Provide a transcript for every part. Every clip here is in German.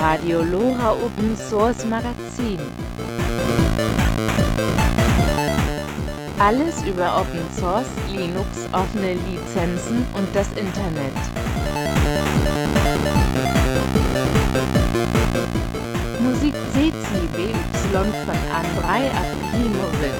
Radio LoRa Open Source Magazin. Alles über Open Source, Linux, offene Lizenzen und das Internet. Musik CCBY von Andrei Akimovic.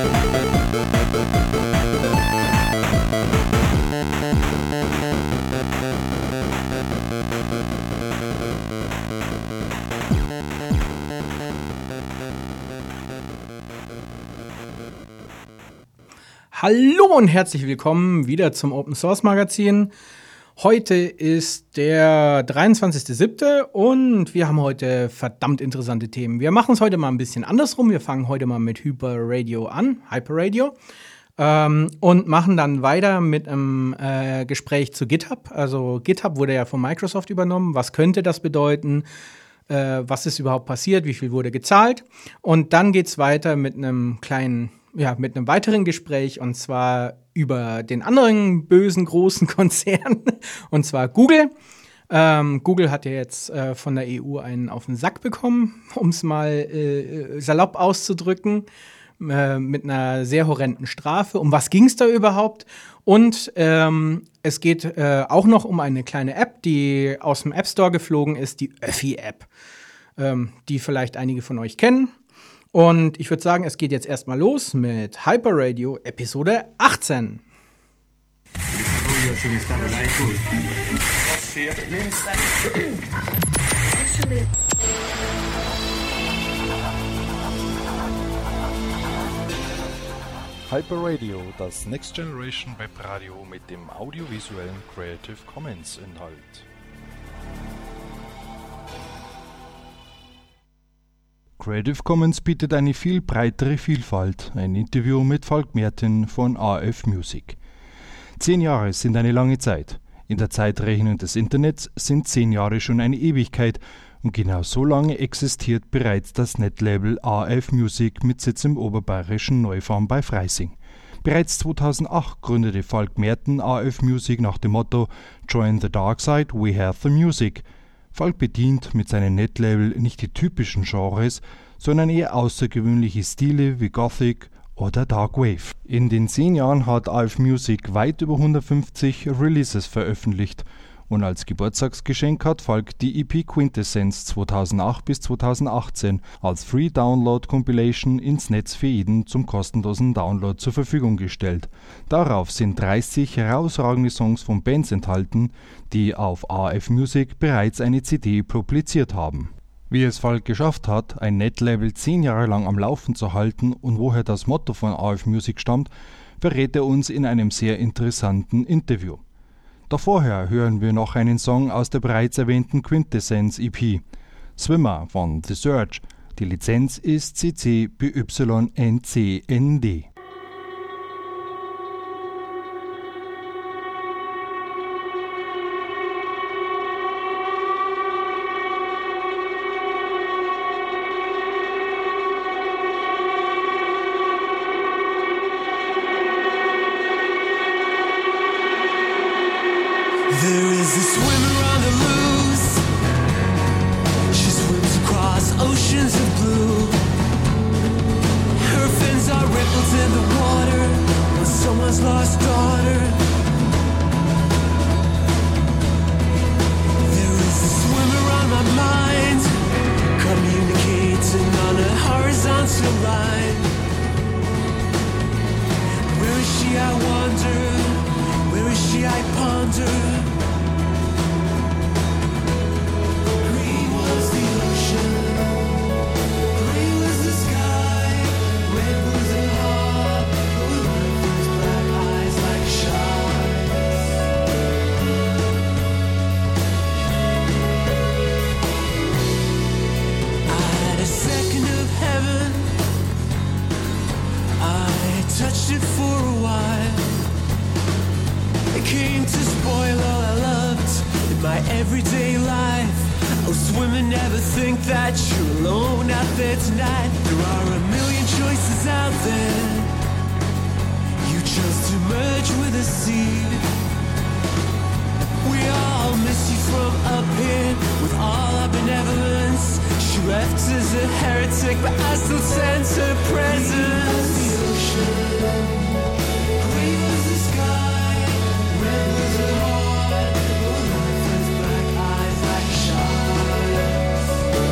Hallo und herzlich willkommen wieder zum Open Source Magazin. Heute ist der 23.07. und wir haben heute verdammt interessante Themen. Wir machen es heute mal ein bisschen andersrum. Wir fangen heute mal mit Hyperradio an, und machen dann weiter mit einem Gespräch zu GitHub. Also GitHub wurde ja von Microsoft übernommen. Was könnte das bedeuten? Was ist überhaupt passiert? Wie viel wurde gezahlt? Und dann geht es weiter mit einem mit einem weiteren Gespräch, und zwar über den anderen bösen großen Konzern, und zwar Google. Google hat ja jetzt von der EU einen auf den Sack bekommen, um es mal salopp auszudrücken, mit einer sehr horrenden Strafe. Um was ging es da überhaupt? Und es geht auch noch um eine kleine App, die aus dem App Store geflogen ist, die Öffi-App, die vielleicht einige von euch kennen. Und ich würde sagen, es geht jetzt erstmal los mit Hyperradio Episode 18. Hyperradio, das Next Generation Webradio mit dem audiovisuellen Creative Commons Inhalt. Creative Commons bietet eine viel breitere Vielfalt. Ein Interview mit Falk Merten von AF Music. 10 Jahre sind eine lange Zeit. In der Zeitrechnung des Internets sind 10 Jahre schon eine Ewigkeit. Und genau so lange existiert bereits das Netlabel AF Music mit Sitz im oberbayerischen Neufarm bei Freising. Bereits 2008 gründete Falk Merten AF Music nach dem Motto Join the Dark Side, we have the music. Falk bedient mit seinem Netlabel nicht die typischen Genres, sondern eher außergewöhnliche Stile wie Gothic oder Dark Wave. In den 10 Jahren hat AF Music weit über 150 Releases veröffentlicht und als Geburtstagsgeschenk hat Falk die EP Quintessence 2008 bis 2018 als Free Download Compilation ins Netz für jeden zum kostenlosen Download zur Verfügung gestellt. Darauf sind 30 herausragende Songs von Bands enthalten, die auf AF Music bereits eine CD publiziert haben. Wie es Falk geschafft hat, ein Netlabel 10 Jahre lang am Laufen zu halten und woher das Motto von AF Music stammt, verrät er uns in einem sehr interessanten Interview. Doch vorher hören wir noch einen Song aus der bereits erwähnten Quintessence EP, Swimmer von The Surge. Die Lizenz ist CC BY NCND. There is a swimmer on the loose. She swims across oceans of blue. Her fins are ripples in the water when someone's lost daughter. There is a swimmer on my mind, communicating on a horizontal line. Where is she, I wonder? Where is she, I ponder? Green was the ocean, green was the sky, red was the heart, blue was black eyes like sharks. I had a second of heaven, I touched it for a while. It came to spoil all I loved in my everyday life. Oh, swimmer, never think that you're alone out there tonight. There are a million choices out there. You chose to merge with the sea. We all miss you from up here with all our benevolence. left as a heretic, but I still sense her presence. The ocean, green as the sky, red as her heart, life has black eyes like sharks.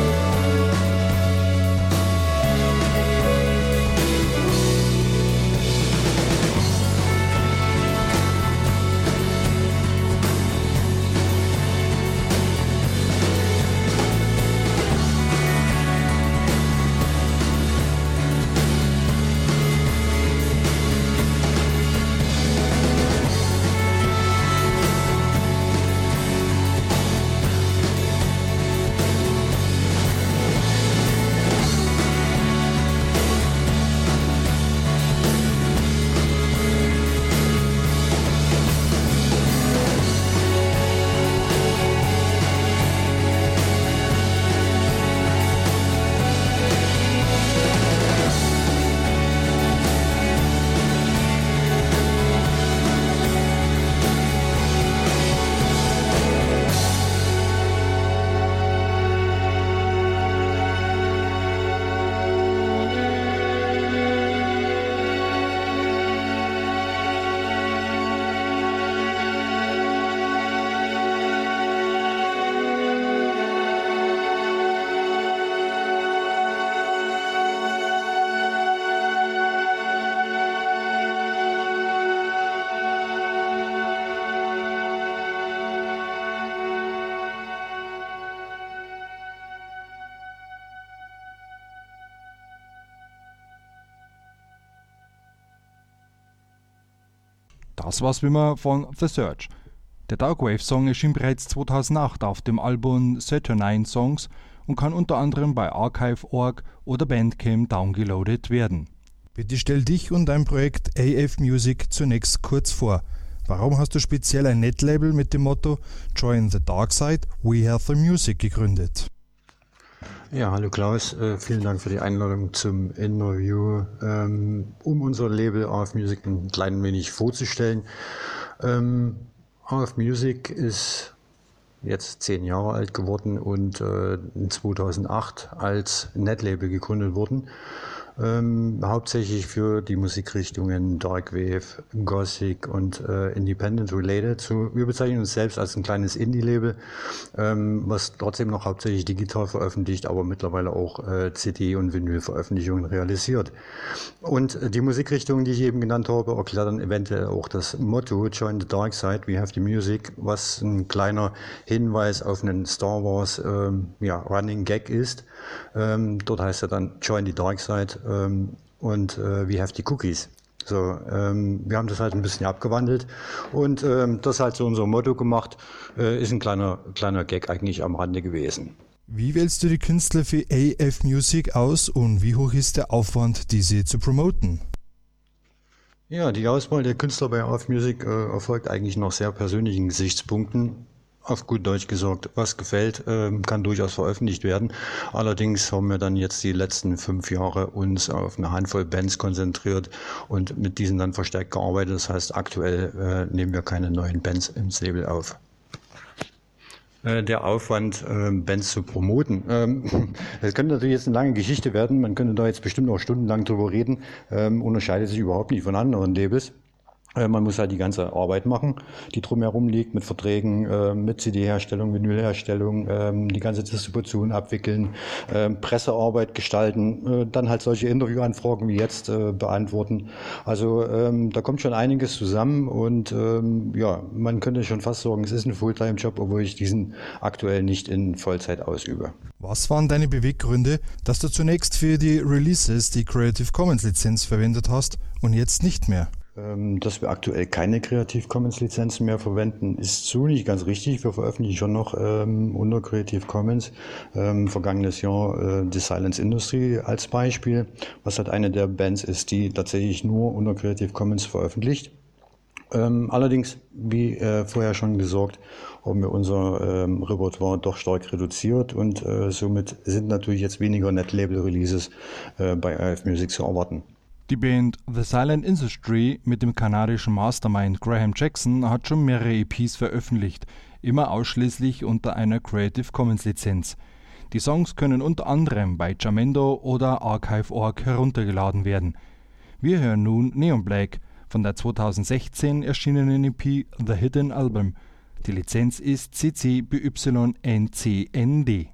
Das war's wie immer von The Search. Der Darkwave-Song erschien bereits 2008 auf dem Album Saturnine Songs und kann unter anderem bei Archive.org oder Bandcamp downgeloadet werden. Bitte stell dich und dein Projekt AF Music zunächst kurz vor. Warum hast du speziell ein Netlabel mit dem Motto Join the Dark Side, We Have the Music gegründet? Ja, hallo Klaus, vielen Dank für die Einladung zum Interview, um unser Label AF Music ein klein wenig vorzustellen. AF Music ist jetzt 10 Jahre alt geworden und 2008 als Netlabel gegründet worden. Hauptsächlich für die Musikrichtungen Darkwave, Gothic und Independent related. Wir bezeichnen uns selbst als ein kleines Indie-Label, was trotzdem noch hauptsächlich digital veröffentlicht, aber mittlerweile auch CD- und Vinyl-Veröffentlichungen realisiert. Und die Musikrichtungen, die ich eben genannt habe, erklären eventuell auch das Motto Join the Dark Side, We Have the Music, was ein kleiner Hinweis auf einen Star Wars Running Gag ist. Dort heißt er dann Join the Dark Side und We Have the Cookies. So, wir haben das halt ein bisschen abgewandelt und das halt so unser Motto gemacht, ist ein kleiner Gag eigentlich am Rande gewesen. Wie wählst du die Künstler für AF Music aus und wie hoch ist der Aufwand, diese zu promoten? Ja, die Auswahl der Künstler bei AF Music erfolgt eigentlich nach sehr persönlichen Gesichtspunkten. Auf gut Deutsch gesagt, was gefällt, kann durchaus veröffentlicht werden. Allerdings haben wir dann jetzt die letzten 5 Jahre uns auf eine Handvoll Bands konzentriert und mit diesen dann verstärkt gearbeitet. Das heißt, aktuell nehmen wir keine neuen Bands ins Label auf. Der Aufwand, Bands zu promoten. Das könnte natürlich jetzt eine lange Geschichte werden. Man könnte da jetzt bestimmt auch stundenlang drüber reden. Unterscheidet sich überhaupt nicht von anderen Labels. Man muss halt die ganze Arbeit machen, die drumherum liegt, mit Verträgen, mit CD-Herstellung, Vinylherstellung, die ganze Distribution abwickeln, Pressearbeit gestalten, dann halt solche Interviewanfragen wie jetzt beantworten. Also da kommt schon einiges zusammen und man könnte schon fast sagen, es ist ein Fulltime-Job, obwohl ich diesen aktuell nicht in Vollzeit ausübe. Was waren deine Beweggründe, dass du zunächst für die Releases die Creative Commons Lizenz verwendet hast und jetzt nicht mehr? Dass wir aktuell keine Creative Commons Lizenzen mehr verwenden, ist so nicht ganz richtig. Wir veröffentlichen schon noch unter Creative Commons. Vergangenes Jahr The Silence Industry als Beispiel, was halt eine der Bands ist, die tatsächlich nur unter Creative Commons veröffentlicht. Allerdings, wie vorher schon gesagt, haben wir unser Repertoire doch stark reduziert und somit sind natürlich jetzt weniger Netlabel-Releases bei AF Music zu erwarten. Die Band The Silent Industry mit dem kanadischen Mastermind Graham Jackson hat schon mehrere EPs veröffentlicht, immer ausschließlich unter einer Creative Commons Lizenz. Die Songs können unter anderem bei Jamendo oder Archive.org heruntergeladen werden. Wir hören nun Neon Black von der 2016 erschienenen EP The Hidden Album. Die Lizenz ist CC BY NCND.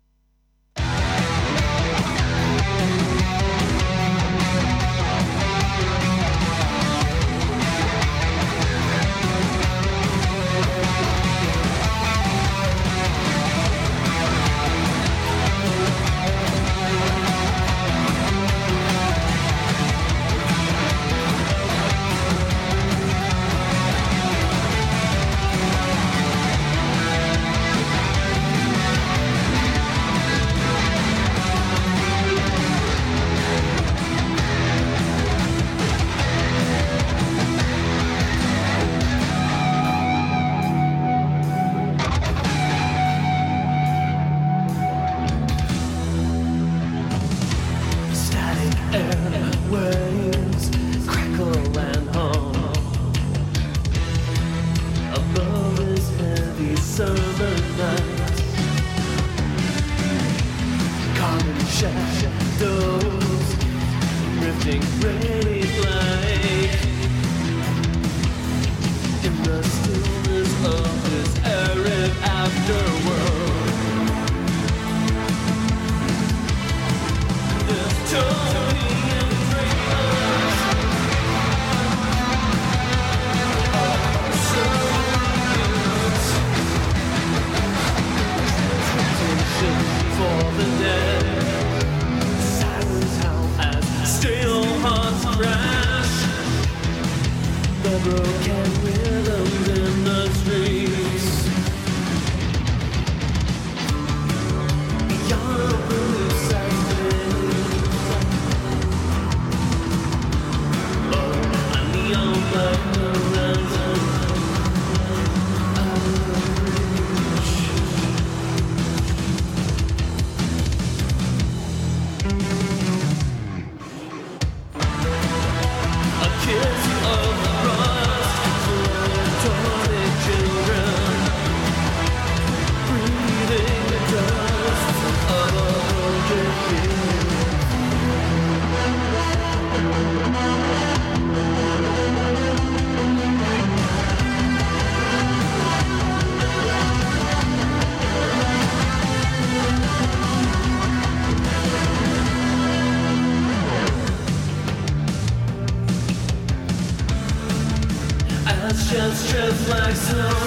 Just like snow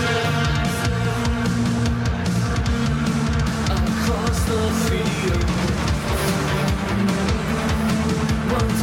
across the field. Once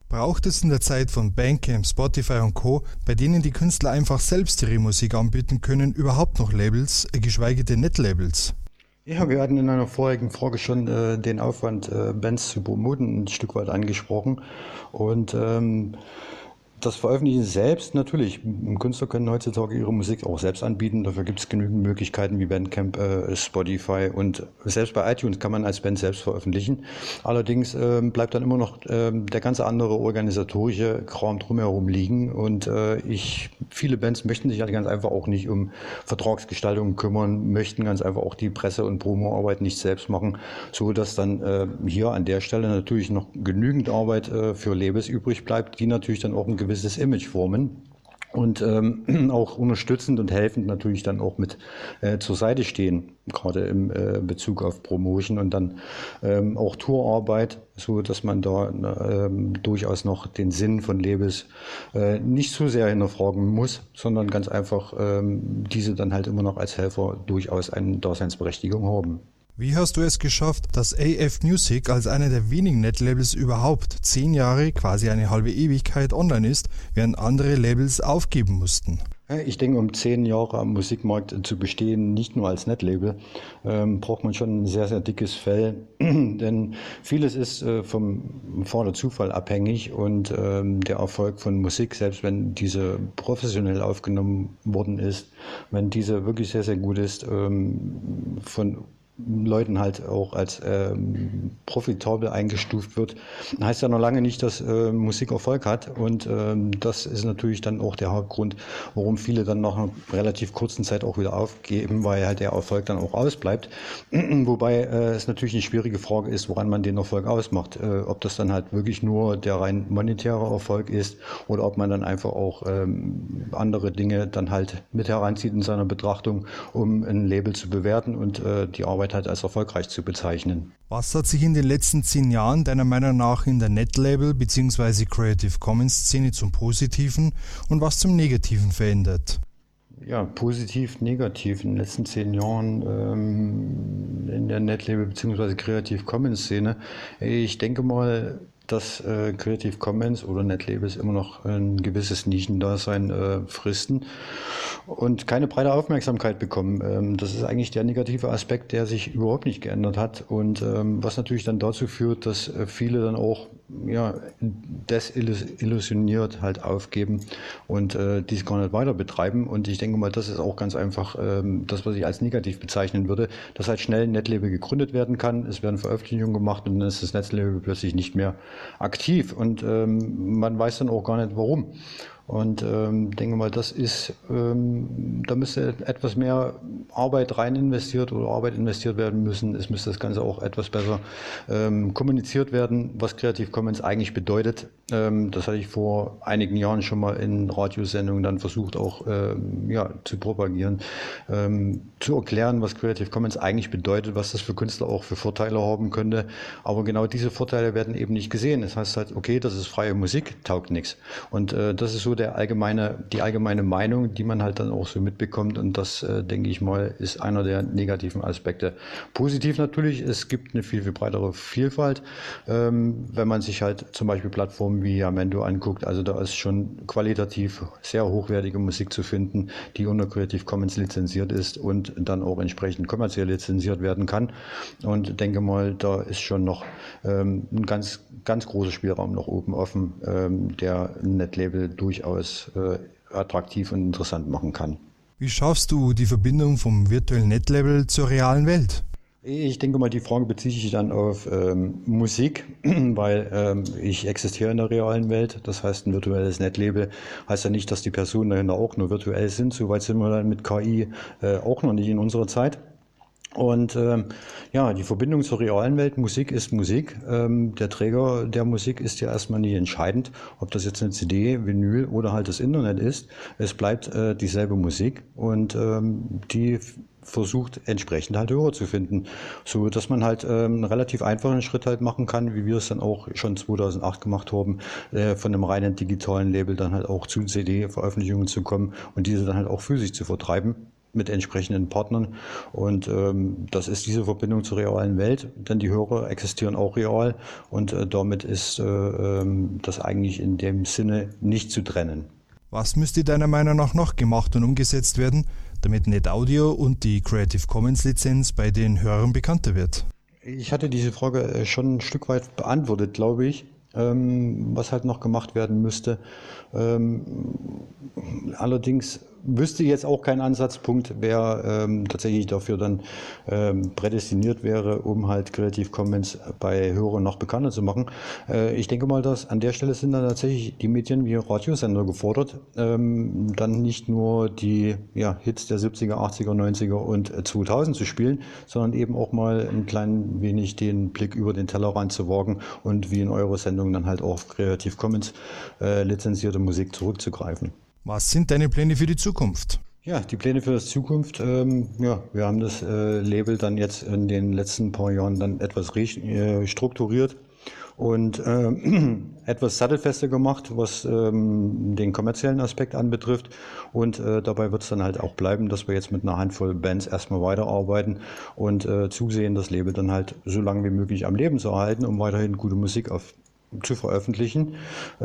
Braucht es in der Zeit von Bandcamp, Spotify und Co., bei denen die Künstler einfach selbst ihre Musik anbieten können, überhaupt noch Labels, geschweige denn Netlabels? Ja, wir hatten in einer vorigen Frage schon den Aufwand, Bands zu promoten, ein Stück weit angesprochen. Und das Veröffentlichen selbst, natürlich. Künstler können heutzutage ihre Musik auch selbst anbieten. Dafür gibt es genügend Möglichkeiten wie Bandcamp, Spotify und selbst bei iTunes kann man als Band selbst veröffentlichen. Allerdings bleibt dann immer noch der ganze andere organisatorische Kram drumherum liegen. Und viele Bands möchten sich halt ganz einfach auch nicht um Vertragsgestaltung kümmern, möchten ganz einfach auch die Presse- und Promoarbeit nicht selbst machen, so dass dann hier an der Stelle natürlich noch genügend Arbeit für Labels übrig bleibt, die natürlich dann auch ein gewisses Image formen und auch unterstützend und helfend natürlich dann auch mit zur Seite stehen, gerade im Bezug auf Promotion und dann auch Tourarbeit, so dass man da durchaus noch den Sinn von Labels nicht so sehr hinterfragen muss, sondern ganz einfach diese dann halt immer noch als Helfer durchaus eine Daseinsberechtigung haben. Wie hast du es geschafft, dass AF Music als einer der wenigen Netlabels überhaupt 10 Jahre, quasi eine halbe Ewigkeit online ist, während andere Labels aufgeben mussten? Ich denke, um 10 Jahre am Musikmarkt zu bestehen, nicht nur als Netlabel, braucht man schon ein sehr, sehr dickes Fell, denn vieles ist vom Fader Zufall abhängig und der Erfolg von Musik, selbst wenn diese professionell aufgenommen worden ist, wenn diese wirklich sehr, sehr gut ist, von Leuten halt auch als profitabel eingestuft wird, heißt ja noch lange nicht, dass Musik Erfolg hat und das ist natürlich dann auch der Hauptgrund, warum viele dann nach einer relativ kurzen Zeit auch wieder aufgeben, weil halt der Erfolg dann auch ausbleibt, wobei es natürlich eine schwierige Frage ist, woran man den Erfolg ausmacht, ob das dann halt wirklich nur der rein monetäre Erfolg ist oder ob man dann einfach auch andere Dinge dann halt mit heranzieht in seiner Betrachtung, um ein Label zu bewerten und die Arbeit halt als erfolgreich zu bezeichnen. Was hat sich in den letzten 10 Jahren deiner Meinung nach in der Netlabel bzw. Creative Commons Szene zum Positiven und was zum Negativen verändert? Ja, positiv, negativ in den letzten 10 Jahren in der Netlabel bzw. Creative Commons Szene. Ich denke mal, dass Creative Commons oder Netlabels immer noch ein gewisses Nischendasein fristen und keine breite Aufmerksamkeit bekommen. Das ist eigentlich der negative Aspekt, der sich überhaupt nicht geändert hat und was natürlich dann dazu führt, dass viele dann auch desillusioniert halt aufgeben und dies gar nicht weiter betreiben. Und ich denke mal, das ist auch ganz einfach das, was ich als negativ bezeichnen würde, dass halt schnell ein Netlabel gegründet werden kann. Es werden Veröffentlichungen gemacht und dann ist das Netlabel plötzlich nicht mehr aktiv und man weiß dann auch gar nicht warum. Und denke mal, das ist, da müsste etwas mehr Arbeit rein investiert oder Arbeit investiert werden müssen. Es müsste das Ganze auch etwas besser kommuniziert werden, was Creative Commons eigentlich bedeutet. Das hatte ich vor einigen Jahren schon mal in Radiosendungen dann versucht auch zu propagieren, zu erklären, was Creative Commons eigentlich bedeutet, was das für Künstler auch für Vorteile haben könnte. Aber genau diese Vorteile werden eben nicht gesehen. Es heißt halt, okay, das ist freie Musik, taugt nichts. Und das ist so die allgemeine Meinung, die man halt dann auch so mitbekommt und das, denke ich mal, ist einer der negativen Aspekte. Positiv natürlich, es gibt eine viel, viel breitere Vielfalt, wenn man sich halt zum Beispiel Plattformen wie Jamendo anguckt, also da ist schon qualitativ sehr hochwertige Musik zu finden, die unter Creative Commons lizenziert ist und dann auch entsprechend kommerziell lizenziert werden kann und denke mal, da ist schon noch ein ganz, ganz großer Spielraum nach oben offen, der ein Netlabel durchaus attraktiv und interessant machen kann. Wie schaffst du die Verbindung vom virtuellen Netlabel zur realen Welt? Ich denke mal, die Frage bezieht sich dann auf Musik, weil ich existiere in der realen Welt. Das heißt, ein virtuelles Netlabel heißt ja nicht, dass die Personen dahinter auch nur virtuell sind. Soweit sind wir dann mit KI auch noch nicht in unserer Zeit. Und die Verbindung zur realen Welt, Musik ist Musik. Der Träger der Musik ist ja erstmal nicht entscheidend, ob das jetzt eine CD, Vinyl oder halt das Internet ist. Es bleibt dieselbe Musik und die versucht entsprechend halt Hörer zu finden, so dass man halt einen relativ einfachen Schritt halt machen kann, wie wir es dann auch schon 2008 gemacht haben, von einem reinen digitalen Label dann halt auch zu CD-Veröffentlichungen zu kommen und diese dann halt auch physisch zu vertreiben. mit entsprechenden Partnern. Und das ist diese Verbindung zur realen Welt, denn die Hörer existieren auch real und damit ist das eigentlich in dem Sinne nicht zu trennen. Was müsste deiner Meinung nach noch gemacht und umgesetzt werden, damit NetAudio und die Creative Commons Lizenz bei den Hörern bekannter wird? Ich hatte diese Frage schon ein Stück weit beantwortet, glaube ich. Was halt noch gemacht werden müsste. Allerdings wüsste jetzt auch kein Ansatzpunkt, wer tatsächlich dafür dann prädestiniert wäre, um halt Creative Commons bei Hörern noch bekannter zu machen. Ich denke mal, dass an der Stelle sind dann tatsächlich die Medien wie Radiosender gefordert, dann nicht nur die Hits der 70er, 80er, 90er und 2000 zu spielen, sondern eben auch mal ein klein wenig den Blick über den Tellerrand zu wagen und wie in eurer Sendung dann halt auch auf Creative Commons lizenzierte Musik zurückzugreifen. Was sind deine Pläne für die Zukunft? Ja, die Pläne für die Zukunft, wir haben das Label dann jetzt in den letzten paar Jahren dann etwas strukturiert und etwas sattelfester gemacht, was den kommerziellen Aspekt anbetrifft. Und dabei wird es dann halt auch bleiben, dass wir jetzt mit einer Handvoll Bands erstmal weiterarbeiten und zusehen, das Label dann halt so lange wie möglich am Leben zu erhalten, um weiterhin gute Musik zu veröffentlichen.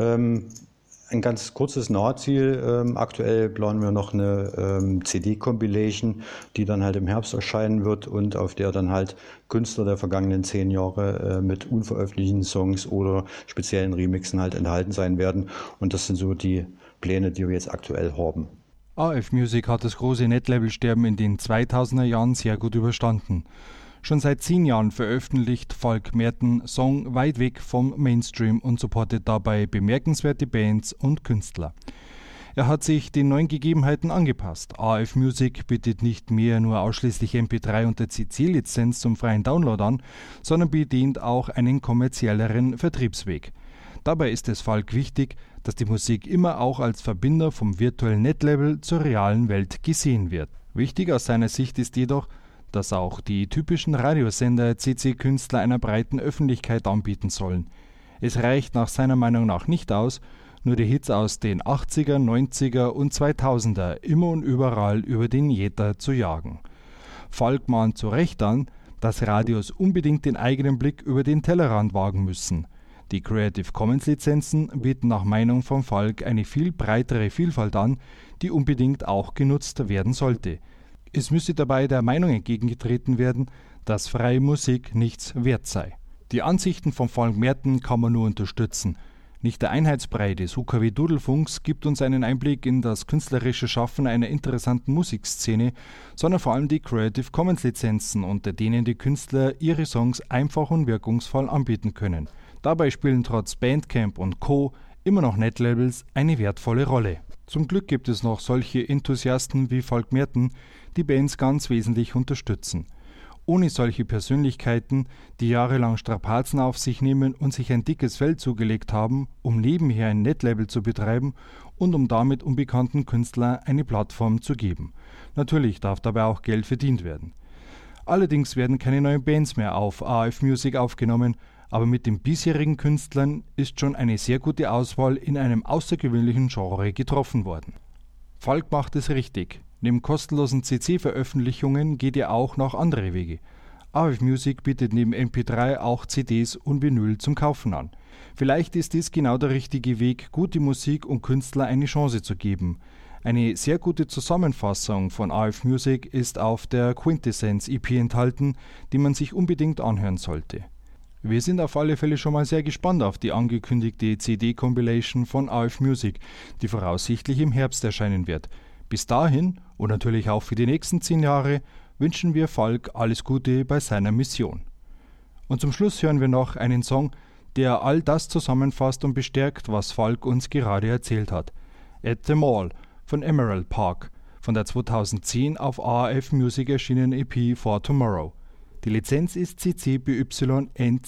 Ein ganz kurzes Nahziel. Aktuell planen wir noch eine CD-Compilation, die dann halt im Herbst erscheinen wird und auf der dann halt Künstler der vergangenen 10 Jahre mit unveröffentlichten Songs oder speziellen Remixen halt enthalten sein werden. Und das sind so die Pläne, die wir jetzt aktuell haben. AF Music hat das große Netlabel-Sterben in den 2000er Jahren sehr gut überstanden. Schon seit 10 Jahren veröffentlicht Falk Merten Song weit weg vom Mainstream und supportet dabei bemerkenswerte Bands und Künstler. Er hat sich den neuen Gegebenheiten angepasst. AF Music bietet nicht mehr nur ausschließlich MP3 und der CC-Lizenz zum freien Download an, sondern bedient auch einen kommerzielleren Vertriebsweg. Dabei ist es Falk wichtig, dass die Musik immer auch als Verbinder vom virtuellen Netlabel zur realen Welt gesehen wird. Wichtig aus seiner Sicht ist jedoch, dass auch die typischen Radiosender CC-Künstler einer breiten Öffentlichkeit anbieten sollen. Es reicht nach seiner Meinung nach nicht aus, nur die Hits aus den 80er, 90er und 2000er immer und überall über den Äther zu jagen. Falk mahnt zu Recht an, dass Radios unbedingt den eigenen Blick über den Tellerrand wagen müssen. Die Creative Commons Lizenzen bieten nach Meinung von Falk eine viel breitere Vielfalt an, die unbedingt auch genutzt werden sollte. Es müsse dabei der Meinung entgegengetreten werden, dass freie Musik nichts wert sei. Die Ansichten von Falk Merten kann man nur unterstützen. Nicht der Einheitsbrei des UKW-Dudelfunks gibt uns einen Einblick in das künstlerische Schaffen einer interessanten Musikszene, sondern vor allem die Creative Commons Lizenzen, unter denen die Künstler ihre Songs einfach und wirkungsvoll anbieten können. Dabei spielen trotz Bandcamp und Co. immer noch Netlabels eine wertvolle Rolle. Zum Glück gibt es noch solche Enthusiasten wie Falk Merten, die Bands ganz wesentlich unterstützen. Ohne solche Persönlichkeiten, die jahrelang Strapazen auf sich nehmen und sich ein dickes Fell zugelegt haben, um nebenher ein Netlabel zu betreiben und um damit unbekannten Künstlern eine Plattform zu geben. Natürlich darf dabei auch Geld verdient werden. Allerdings werden keine neuen Bands mehr auf AF Music aufgenommen, aber mit den bisherigen Künstlern ist schon eine sehr gute Auswahl in einem außergewöhnlichen Genre getroffen worden. Falk macht es richtig. Neben kostenlosen CC-Veröffentlichungen geht er auch noch andere Wege. AF Music bietet neben MP3 auch CDs und Vinyl zum Kaufen an. Vielleicht ist dies genau der richtige Weg, gute Musik und Künstler eine Chance zu geben. Eine sehr gute Zusammenfassung von AF Music ist auf der Quintessence EP enthalten, die man sich unbedingt anhören sollte. Wir sind auf alle Fälle schon mal sehr gespannt auf die angekündigte CD-Compilation von AF Music, die voraussichtlich im Herbst erscheinen wird. Bis dahin und natürlich auch für die nächsten 10 Jahre wünschen wir Falk alles Gute bei seiner Mission. Und zum Schluss hören wir noch einen Song, der all das zusammenfasst und bestärkt, was Falk uns gerade erzählt hat. At the Mall von Emerald Park, von der 2010 auf AF Music erschienenen EP For Tomorrow. Die Lizenz ist CC BY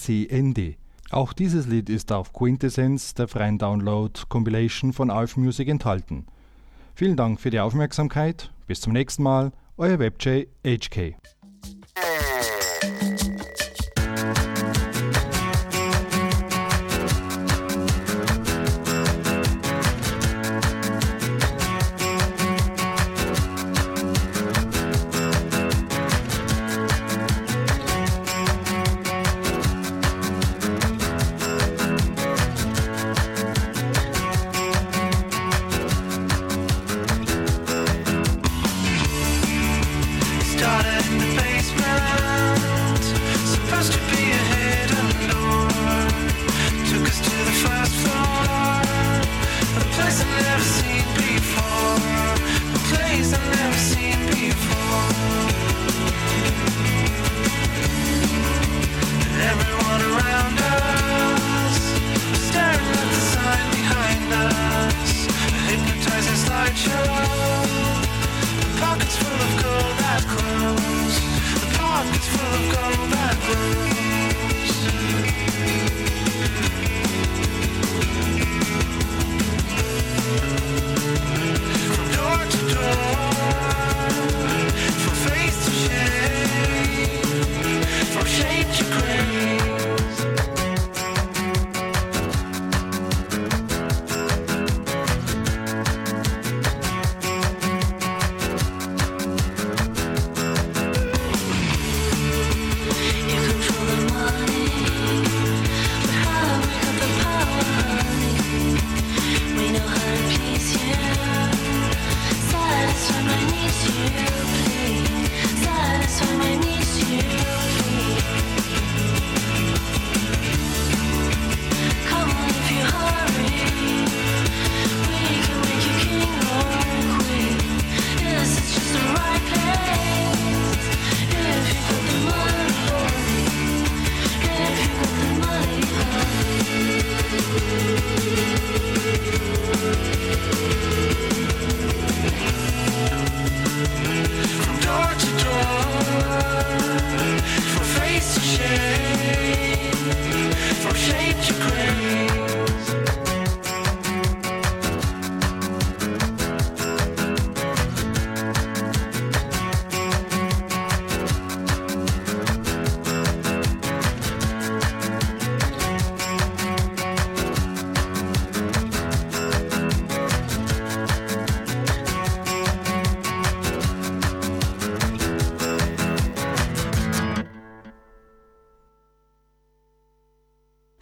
NCND. Auch dieses Lied ist auf Quintessence, der freien Download-Compilation von AF Music, enthalten. Vielen Dank für die Aufmerksamkeit. Bis zum nächsten Mal. Euer WebJ HK.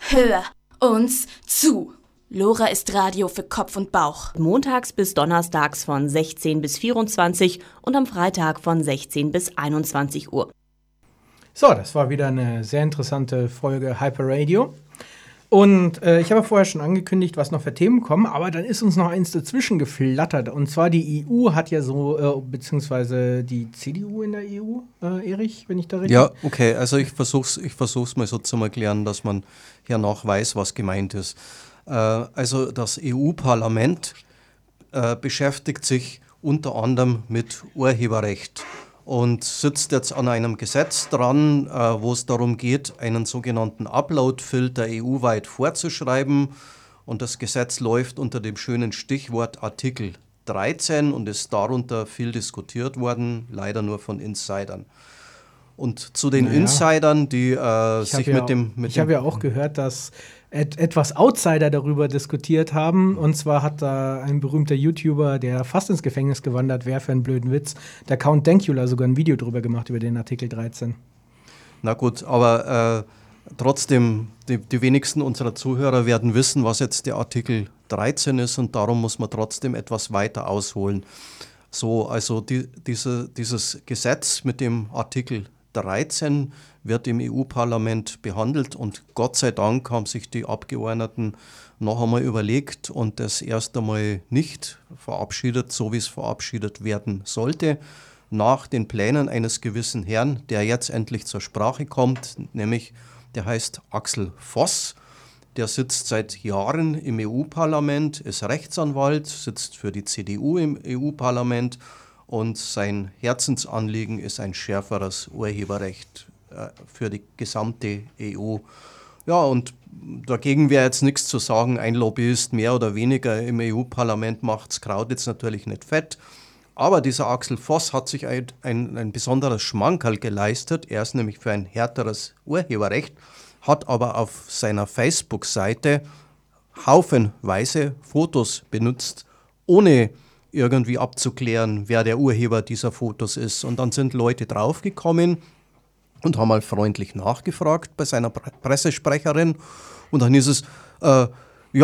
Hör uns zu. Lora ist Radio für Kopf und Bauch. Montags bis donnerstags von 16 bis 24 und am Freitag von 16 bis 21 Uhr. So, das war wieder eine sehr interessante Folge Hyper Radio. Und ich habe vorher schon angekündigt, was noch für Themen kommen, aber dann ist uns noch eins dazwischen geflattert. Und zwar die EU hat ja so, beziehungsweise die CDU in der EU, Erich, wenn ich da richtig... Ja, okay, also ich versuch's mal so zu erklären, dass man hernach weiß, was gemeint ist. Also das EU-Parlament beschäftigt sich unter anderem mit Urheberrecht und sitzt jetzt an einem Gesetz dran, wo es darum geht, einen sogenannten Upload-Filter EU-weit vorzuschreiben. Und das Gesetz läuft unter dem schönen Stichwort Artikel 13 und ist darunter viel diskutiert worden, leider nur von Insidern. Und zu den Insidern, die sich mit dem... Ich habe ja auch gehört, dass etwas Outsider darüber diskutiert haben. Und zwar hat da ein berühmter YouTuber, der fast ins Gefängnis gewandert wäre für einen blöden Witz, der Count Dankula, sogar ein Video drüber gemacht über den Artikel 13. Na gut, aber trotzdem, die wenigsten unserer Zuhörer werden wissen, was jetzt der Artikel 13 ist und darum muss man trotzdem etwas weiter ausholen. So, also dieses Gesetz mit dem Artikel 13 wird im EU-Parlament behandelt und Gott sei Dank haben sich die Abgeordneten noch einmal überlegt und das erst einmal nicht verabschiedet, so wie es verabschiedet werden sollte, nach den Plänen eines gewissen Herrn, der jetzt endlich zur Sprache kommt, nämlich der heißt Axel Voss. Der sitzt seit Jahren im EU-Parlament, ist Rechtsanwalt, sitzt für die CDU im EU-Parlament und sein Herzensanliegen ist ein schärferes Urheberrecht für die gesamte EU. Ja, und dagegen wäre jetzt nichts zu sagen, ein Lobbyist mehr oder weniger im EU-Parlament macht's Kraut jetzt natürlich nicht fett. Aber dieser Axel Voss hat sich ein besonderes Schmankerl geleistet. Er ist nämlich für ein härteres Urheberrecht, hat aber auf seiner Facebook-Seite haufenweise Fotos benutzt, ohne irgendwie abzuklären, wer der Urheber dieser Fotos ist. Und dann sind Leute draufgekommen und haben mal freundlich nachgefragt bei seiner Pressesprecherin. Und dann hieß es, da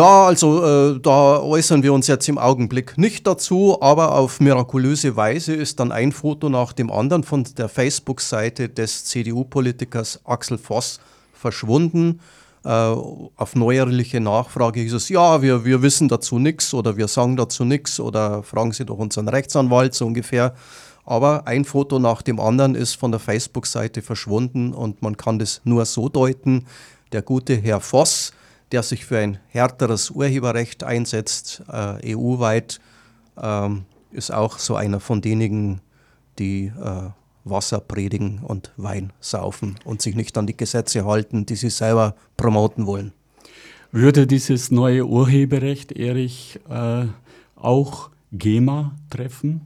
äußern wir uns jetzt im Augenblick nicht dazu, aber auf mirakulöse Weise ist dann ein Foto nach dem anderen von der Facebook-Seite des CDU-Politikers Axel Voss verschwunden. Auf neuerliche Nachfrage hieß es, ja, wir wissen dazu nichts oder wir sagen dazu nichts oder fragen Sie doch unseren Rechtsanwalt, so ungefähr. Aber ein Foto nach dem anderen ist von der Facebook-Seite verschwunden und man kann das nur so deuten, der gute Herr Voss, der sich für ein härteres Urheberrecht einsetzt, EU-weit, ist auch so einer von denjenigen, die Wasser predigen und Wein saufen und sich nicht an die Gesetze halten, die sie selber promoten wollen. Würde dieses neue Urheberrecht, Erich, auch GEMA treffen?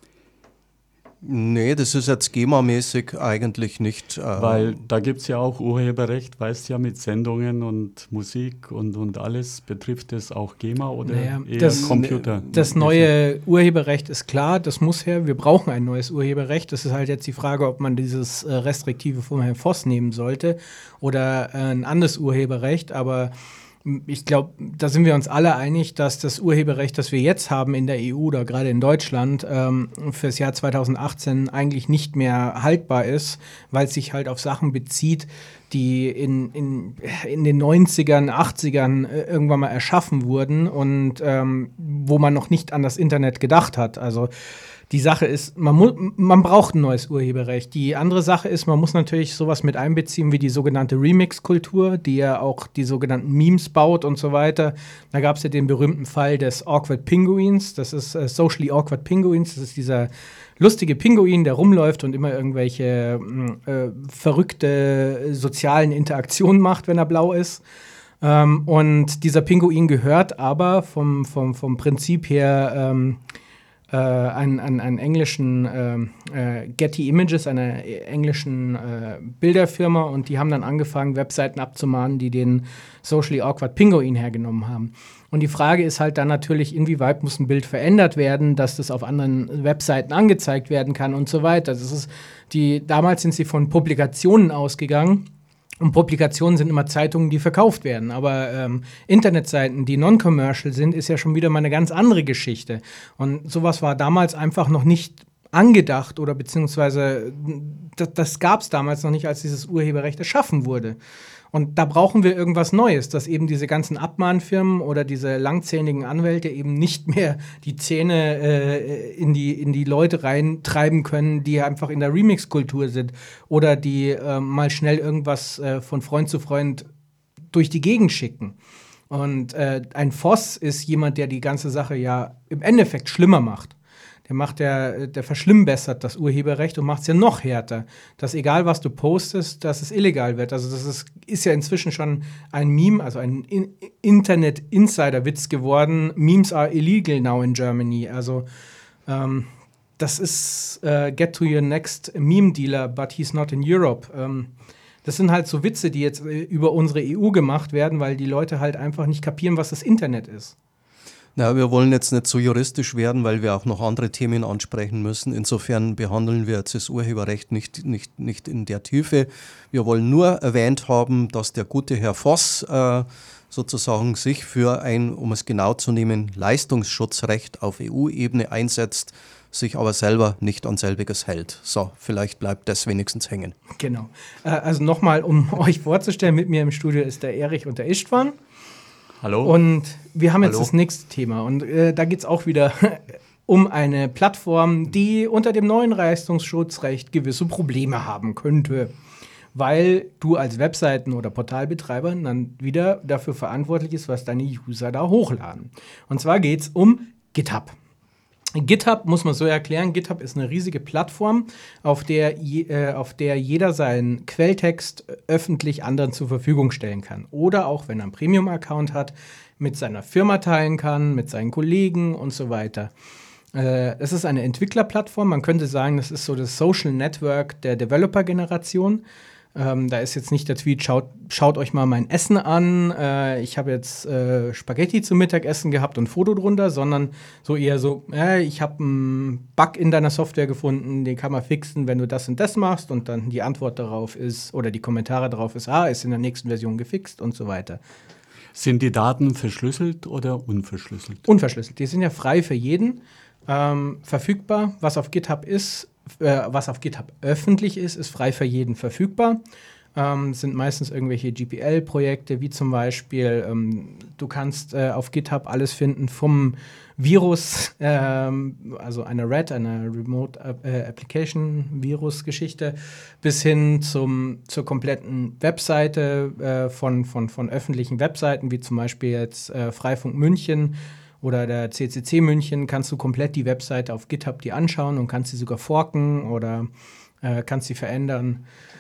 Nee, das ist jetzt GEMA-mäßig eigentlich nicht. Weil da gibt es ja auch Urheberrecht, weißt ja, mit Sendungen und Musik und alles. Betrifft das auch GEMA oder eher Computer? Das neue Urheberrecht ist klar, das muss her. Wir brauchen ein neues Urheberrecht. Das ist halt jetzt die Frage, ob man dieses restriktive vom Herrn Voss nehmen sollte oder ein anderes Urheberrecht. Aber ich glaube, da sind wir uns alle einig, dass das Urheberrecht, das wir jetzt haben in der EU oder gerade in Deutschland fürs Jahr 2018 eigentlich nicht mehr haltbar ist, weil es sich halt auf Sachen bezieht, die in den 90ern, 80ern irgendwann mal erschaffen wurden und wo man noch nicht an das Internet gedacht hat. Also die Sache ist, man braucht ein neues Urheberrecht. Die andere Sache ist, man muss natürlich sowas mit einbeziehen wie die sogenannte Remix-Kultur, die ja auch die sogenannten Memes baut und so weiter. Da gab es ja den berühmten Fall des Awkward Penguins. Das ist Socially Awkward Penguins. Das ist dieser lustige Pinguin, der rumläuft und immer irgendwelche verrückte sozialen Interaktionen macht, wenn er blau ist. Und dieser Pinguin gehört aber vom Prinzip her einen englischen Getty Images, einer englischen Bilderfirma, und die haben dann angefangen, Webseiten abzumahnen, die den Socially Awkward Penguin hergenommen haben. Und die Frage ist halt dann natürlich, inwieweit muss ein Bild verändert werden, dass das auf anderen Webseiten angezeigt werden kann und so weiter. Damals sind sie von Publikationen ausgegangen Und Publikationen sind immer Zeitungen, die verkauft werden. Aber Internetseiten, die non-commercial sind, ist ja schon wieder mal eine ganz andere Geschichte. Und sowas war damals einfach noch nicht angedacht oder beziehungsweise das gab es damals noch nicht, als dieses Urheberrecht erschaffen wurde. Und da brauchen wir irgendwas Neues, dass eben diese ganzen Abmahnfirmen oder diese langzähnigen Anwälte eben nicht mehr die Zähne in die Leute reintreiben können, die einfach in der Remix-Kultur sind oder die mal schnell irgendwas von Freund zu Freund durch die Gegend schicken. Und ein Voss ist jemand, der die ganze Sache ja im Endeffekt schlimmer macht. Der verschlimmbessert das Urheberrecht und macht es ja noch härter. Dass egal, was du postest, dass es illegal wird. Also das ist ja inzwischen schon ein Meme, also ein Internet-Insider-Witz geworden. Memes are illegal now in Germany. Also das ist get to your next meme-dealer, but he's not in Europe. Das sind halt so Witze, die jetzt über unsere EU gemacht werden, weil die Leute halt einfach nicht kapieren, was das Internet ist. Na, wir wollen jetzt nicht so juristisch werden, weil wir auch noch andere Themen ansprechen müssen. Insofern behandeln wir jetzt das Urheberrecht nicht in der Tiefe. Wir wollen nur erwähnt haben, dass der gute Herr Voss sozusagen sich für ein, um es genau zu nehmen, Leistungsschutzrecht auf EU-Ebene einsetzt, sich aber selber nicht an selbiges hält. So, vielleicht bleibt das wenigstens hängen. Genau. Also nochmal, um euch vorzustellen, mit mir im Studio ist der Erich und der Istvan. Hallo. Und wir haben jetzt das nächste Thema. Und da geht es auch wieder um eine Plattform, die unter dem neuen Leistungsschutzrecht gewisse Probleme haben könnte. Weil du als Webseiten- oder Portalbetreiber dann wieder dafür verantwortlich ist, was deine User da hochladen. Und zwar geht es um GitHub. GitHub muss man so erklären, GitHub ist eine riesige Plattform, auf der jeder seinen Quelltext öffentlich anderen zur Verfügung stellen kann. Oder auch, wenn er einen Premium-Account hat, mit seiner Firma teilen kann, mit seinen Kollegen und so weiter. Es ist eine Entwicklerplattform, man könnte sagen, das ist so das Social Network der Developer-Generation. Da ist jetzt nicht der Tweet, schaut euch mal mein Essen an, ich habe jetzt Spaghetti zum Mittagessen gehabt und ein Foto drunter, sondern so eher so, ich habe einen Bug in deiner Software gefunden, den kann man fixen, wenn du das und das machst und dann die Antwort darauf ist oder die Kommentare darauf ist in der nächsten Version gefixt und so weiter. Sind die Daten verschlüsselt oder unverschlüsselt? Unverschlüsselt, die sind ja frei für jeden, verfügbar, was auf GitHub öffentlich ist frei für jeden verfügbar. Sind meistens irgendwelche GPL-Projekte, wie zum Beispiel, du kannst auf GitHub alles finden vom Virus, also einer Remote Application Virus-Geschichte, bis hin zur kompletten Webseite von öffentlichen Webseiten, wie zum Beispiel jetzt Freifunk München oder der CCC München, kannst du komplett die Webseite auf GitHub die anschauen und kannst sie sogar forken oder kannst sie verändern.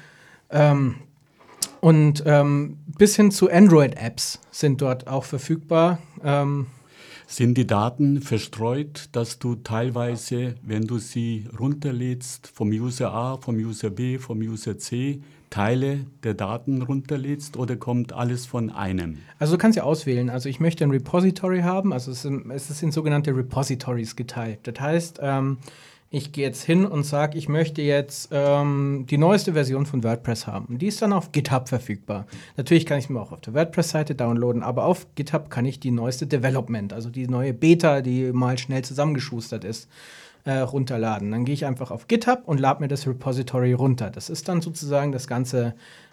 Bis hin zu Android-Apps sind dort auch verfügbar. Sind die Daten verstreut, dass du teilweise, wenn du sie runterlädst, vom User A, vom User B, vom User C, Teile der Daten runterlädst oder kommt alles von einem? Also du kannst ja auswählen. Also ich möchte ein Repository haben, also es ist in sogenannte Repositories geteilt. Das heißt, ich gehe jetzt hin und sage, ich möchte jetzt die neueste Version von WordPress haben. Die ist dann auf GitHub verfügbar. Natürlich kann ich es mir auch auf der WordPress-Seite downloaden, aber auf GitHub kann ich die neueste Development, also die neue Beta, die mal schnell zusammengeschustert ist, runterladen. Dann gehe ich einfach auf GitHub und lade mir das Repository runter. Das ist dann sozusagen der ganze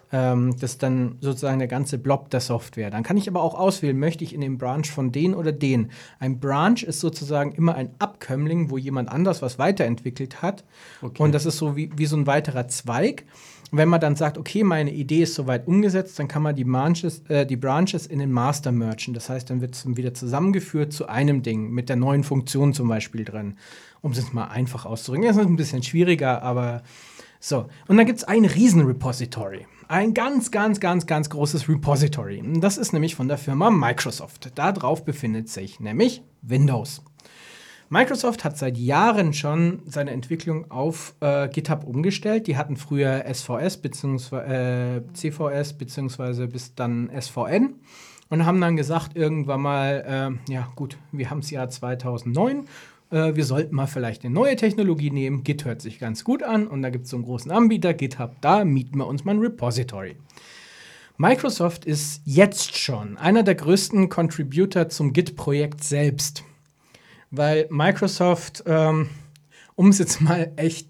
Blob der Software. Dann kann ich aber auch auswählen, möchte ich in dem Branch von den oder den. Ein Branch ist sozusagen immer ein Abkömmling, wo jemand anders was weiterentwickelt hat. Okay. Und das ist so wie so ein weiterer Zweig. Wenn man dann sagt, okay, meine Idee ist soweit umgesetzt, dann kann man die Branches in den Master mergen. Das heißt, dann wird es wieder zusammengeführt zu einem Ding, mit der neuen Funktion zum Beispiel drin. Um es mal einfach auszudrücken. Das ist ein bisschen schwieriger, aber so. Und dann gibt es ein Riesen-Repository. Ein ganz, ganz, ganz, ganz großes Repository. Das ist nämlich von der Firma Microsoft. Da drauf befindet sich nämlich Windows. Microsoft hat seit Jahren schon seine Entwicklung auf GitHub umgestellt. Die hatten früher SVS bzw. CVS bzw. bis dann SVN und haben dann gesagt irgendwann mal, wir haben das Jahr 2009, wir sollten mal vielleicht eine neue Technologie nehmen. Git hört sich ganz gut an und da gibt es so einen großen Anbieter, GitHub, da mieten wir uns mal ein Repository. Microsoft ist jetzt schon einer der größten Contributor zum Git-Projekt selbst. Weil Microsoft, um es jetzt mal echt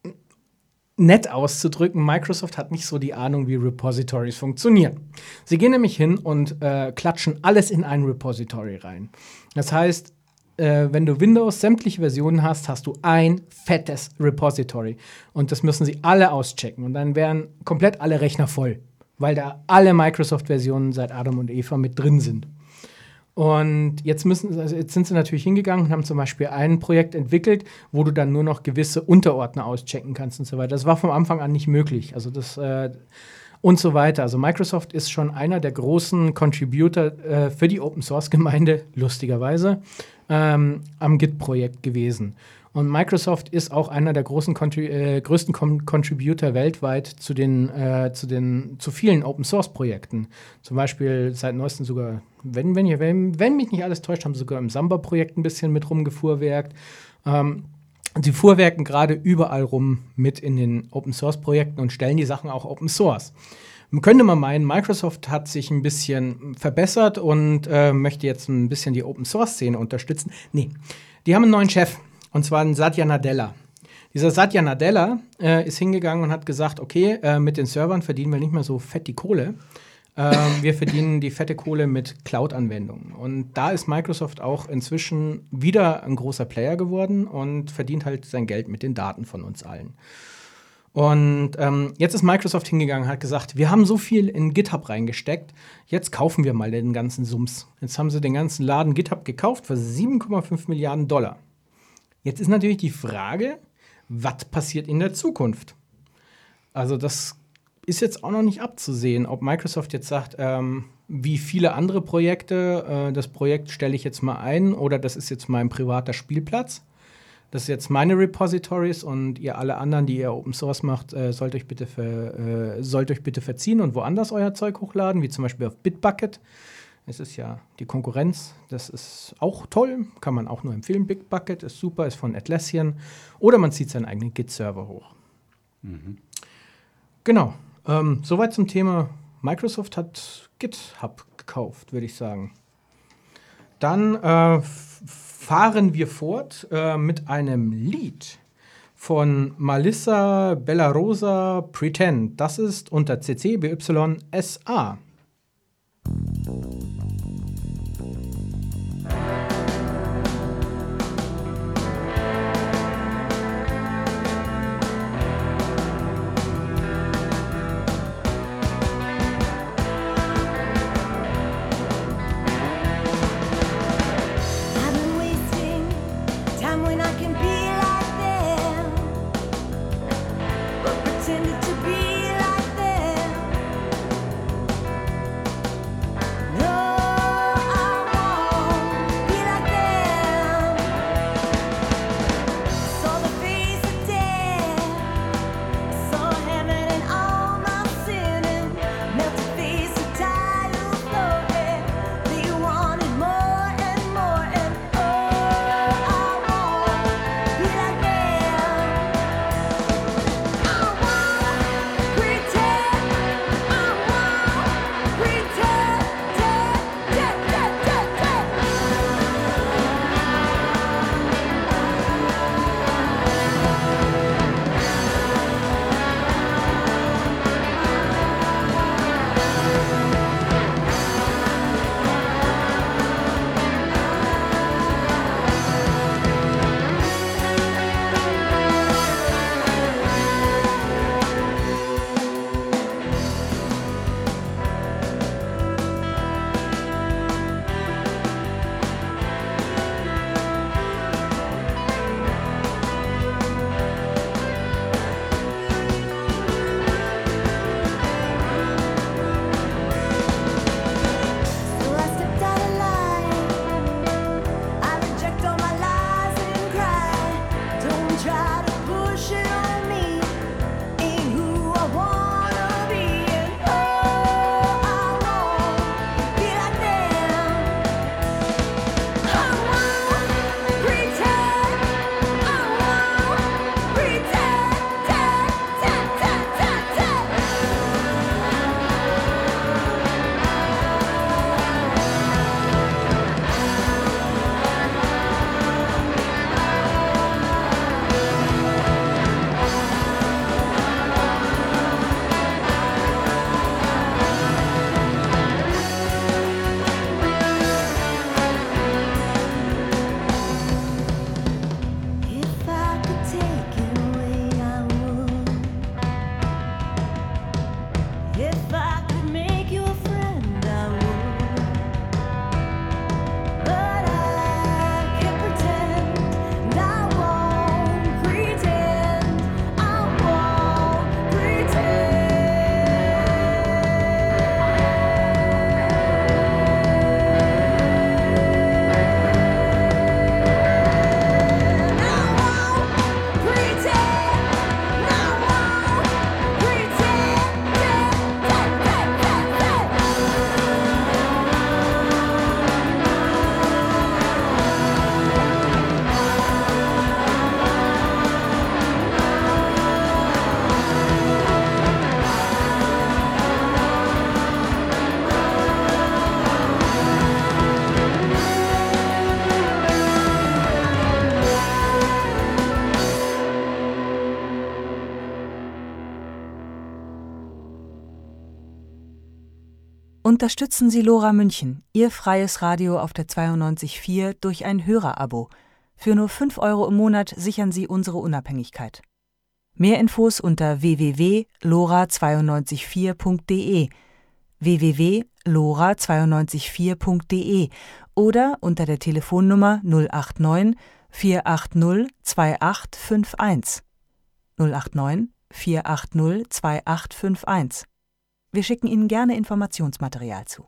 nett auszudrücken, Microsoft hat nicht so die Ahnung, wie Repositories funktionieren. Sie gehen nämlich hin und klatschen alles in ein Repository rein. Das heißt, wenn du Windows sämtliche Versionen hast, hast du ein fettes Repository. Und das müssen sie alle auschecken. Und dann wären komplett alle Rechner voll, weil da alle Microsoft-Versionen seit Adam und Eva mit drin sind. Und jetzt sind sie natürlich hingegangen und haben zum Beispiel ein Projekt entwickelt, wo du dann nur noch gewisse Unterordner auschecken kannst und so weiter. Das war vom Anfang an nicht möglich. Also das und so weiter. Also Microsoft ist schon einer der großen Contributor für die Open-Source-Gemeinde, lustigerweise, am Git-Projekt gewesen. Und Microsoft ist auch einer der größten Contributor weltweit zu vielen Open-Source-Projekten. Zum Beispiel seit neuestem sogar, wenn mich nicht alles täuscht, haben sie sogar im Samba-Projekt ein bisschen mit rumgefuhrwerkt. Sie fuhrwerken gerade überall rum mit in den Open-Source-Projekten und stellen die Sachen auch Open-Source. Man könnte mal meinen, Microsoft hat sich ein bisschen verbessert und möchte jetzt ein bisschen die Open-Source-Szene unterstützen. Nee, die haben einen neuen Chef. Und zwar ein Satya Nadella. Dieser Satya Nadella ist hingegangen und hat gesagt, okay, mit den Servern verdienen wir nicht mehr so fett die Kohle. Wir verdienen die fette Kohle mit Cloud-Anwendungen. Und da ist Microsoft auch inzwischen wieder ein großer Player geworden und verdient halt sein Geld mit den Daten von uns allen. Und jetzt ist Microsoft hingegangen und hat gesagt, wir haben so viel in GitHub reingesteckt, jetzt kaufen wir mal den ganzen Sums. Jetzt haben sie den ganzen Laden GitHub gekauft für 7,5 Milliarden Dollar. Jetzt ist natürlich die Frage, was passiert in der Zukunft? Also das ist jetzt auch noch nicht abzusehen, ob Microsoft jetzt sagt, wie viele andere Projekte, das Projekt stelle ich jetzt mal ein oder das ist jetzt mein privater Spielplatz. Das ist jetzt meine Repositories und ihr alle anderen, die ihr Open Source macht, sollt euch bitte verziehen und woanders euer Zeug hochladen, wie zum Beispiel auf Bitbucket. Es ist ja die Konkurrenz, das ist auch toll, kann man auch nur empfehlen. Bitbucket ist super, ist von Atlassian. Oder man zieht seinen eigenen Git-Server hoch. Mhm. Genau, soweit zum Thema Microsoft hat GitHub gekauft, würde ich sagen. Dann fahren wir fort mit einem Lied von Melissa Bellarosa, Pretend. Das ist unter CC BY SA. Unterstützen Sie Lora München, Ihr freies Radio auf der 92.4 durch ein Hörerabo. Für nur 5 € im Monat sichern Sie unsere Unabhängigkeit. Mehr Infos unter www.lora924.de, www.lora924.de oder unter der Telefonnummer 089 480 2851. 089 480 2851. Wir schicken Ihnen gerne Informationsmaterial zu.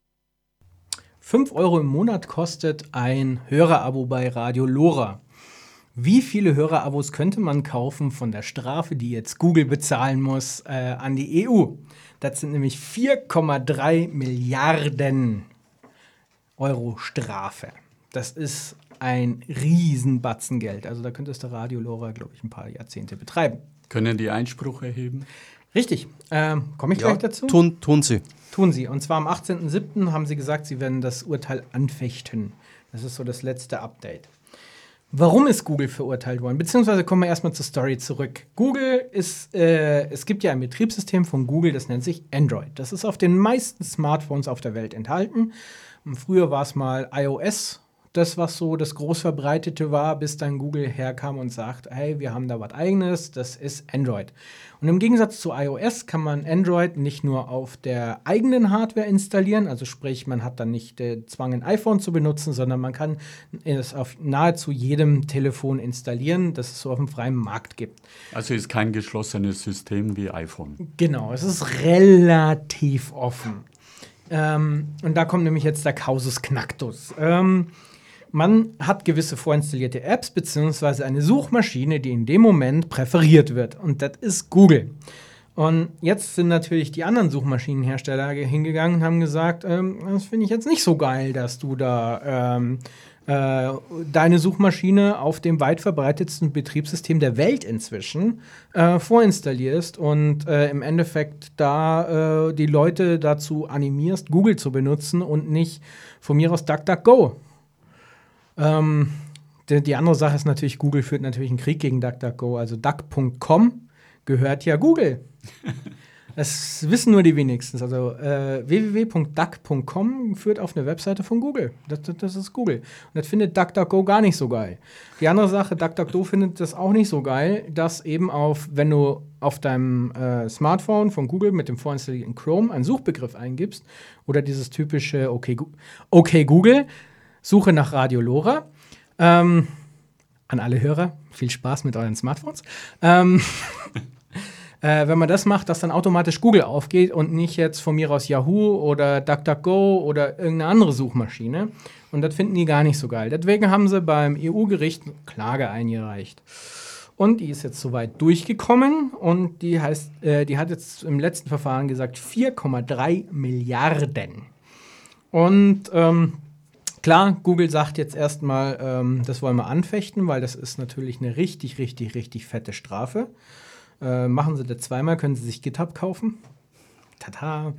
5 € im Monat kostet ein Hörerabo bei Radio Lora. Wie viele Hörerabos könnte man kaufen von der Strafe, die jetzt Google bezahlen muss, an die EU? Das sind nämlich 4,3 Milliarden € Strafe. Das ist ein Riesenbatzen Geld. Also da könnte es der Radio Lora, glaube ich, ein paar Jahrzehnte betreiben. Können die Einspruch erheben? Richtig. Komme ich gleich dazu? Tun sie. Tun sie. Und zwar am 18.07. haben sie gesagt, sie werden das Urteil anfechten. Das ist so das letzte Update. Warum ist Google verurteilt worden? Beziehungsweise kommen wir erstmal zur Story zurück. Google ist, es gibt ja ein Betriebssystem von Google, das nennt sich Android. Das ist auf den meisten Smartphones auf der Welt enthalten. Und früher war es mal iOS, das, was so das großverbreitete war, bis dann Google herkam und sagt, hey, wir haben da was Eigenes, das ist Android. Und im Gegensatz zu iOS kann man Android nicht nur auf der eigenen Hardware installieren, also sprich, man hat dann nicht den Zwang, ein iPhone zu benutzen, sondern man kann es auf nahezu jedem Telefon installieren, das es so auf dem freien Markt gibt. Also ist kein geschlossenes System wie iPhone. Genau, es ist relativ offen. Und da kommt nämlich jetzt der Causus Knacktus. Man hat gewisse vorinstallierte Apps beziehungsweise eine Suchmaschine, die in dem Moment präferiert wird. Und das ist Google. Und jetzt sind natürlich die anderen Suchmaschinenhersteller hingegangen und haben gesagt, das finde ich jetzt nicht so geil, dass du da deine Suchmaschine auf dem weit verbreitetsten Betriebssystem der Welt inzwischen vorinstallierst und im Endeffekt da die Leute dazu animierst, Google zu benutzen und nicht von mir aus DuckDuckGo. Die andere Sache ist natürlich, Google führt natürlich einen Krieg gegen DuckDuckGo. Also Duck.com gehört ja Google. Das wissen nur die wenigsten. Also www.duck.com führt auf eine Webseite von Google. Das ist Google. Und das findet DuckDuckGo gar nicht so geil. Die andere Sache, DuckDuckGo findet das auch nicht so geil, dass eben wenn du auf deinem Smartphone von Google mit dem vorinstallierten Chrome einen Suchbegriff eingibst oder dieses typische Okay Google, Suche nach Radio Lora. An alle Hörer, viel Spaß mit euren Smartphones. Wenn man das macht, dass dann automatisch Google aufgeht und nicht jetzt von mir aus Yahoo oder DuckDuckGo oder irgendeine andere Suchmaschine. Und das finden die gar nicht so geil. Deswegen haben sie beim EU-Gericht eine Klage eingereicht. Und die ist jetzt soweit durchgekommen und die hat jetzt im letzten Verfahren gesagt 4,3 Milliarden. Und klar, Google sagt jetzt erstmal, das wollen wir anfechten, weil das ist natürlich eine richtig, richtig, richtig fette Strafe. Machen Sie das zweimal, können Sie sich GitHub kaufen. Tada!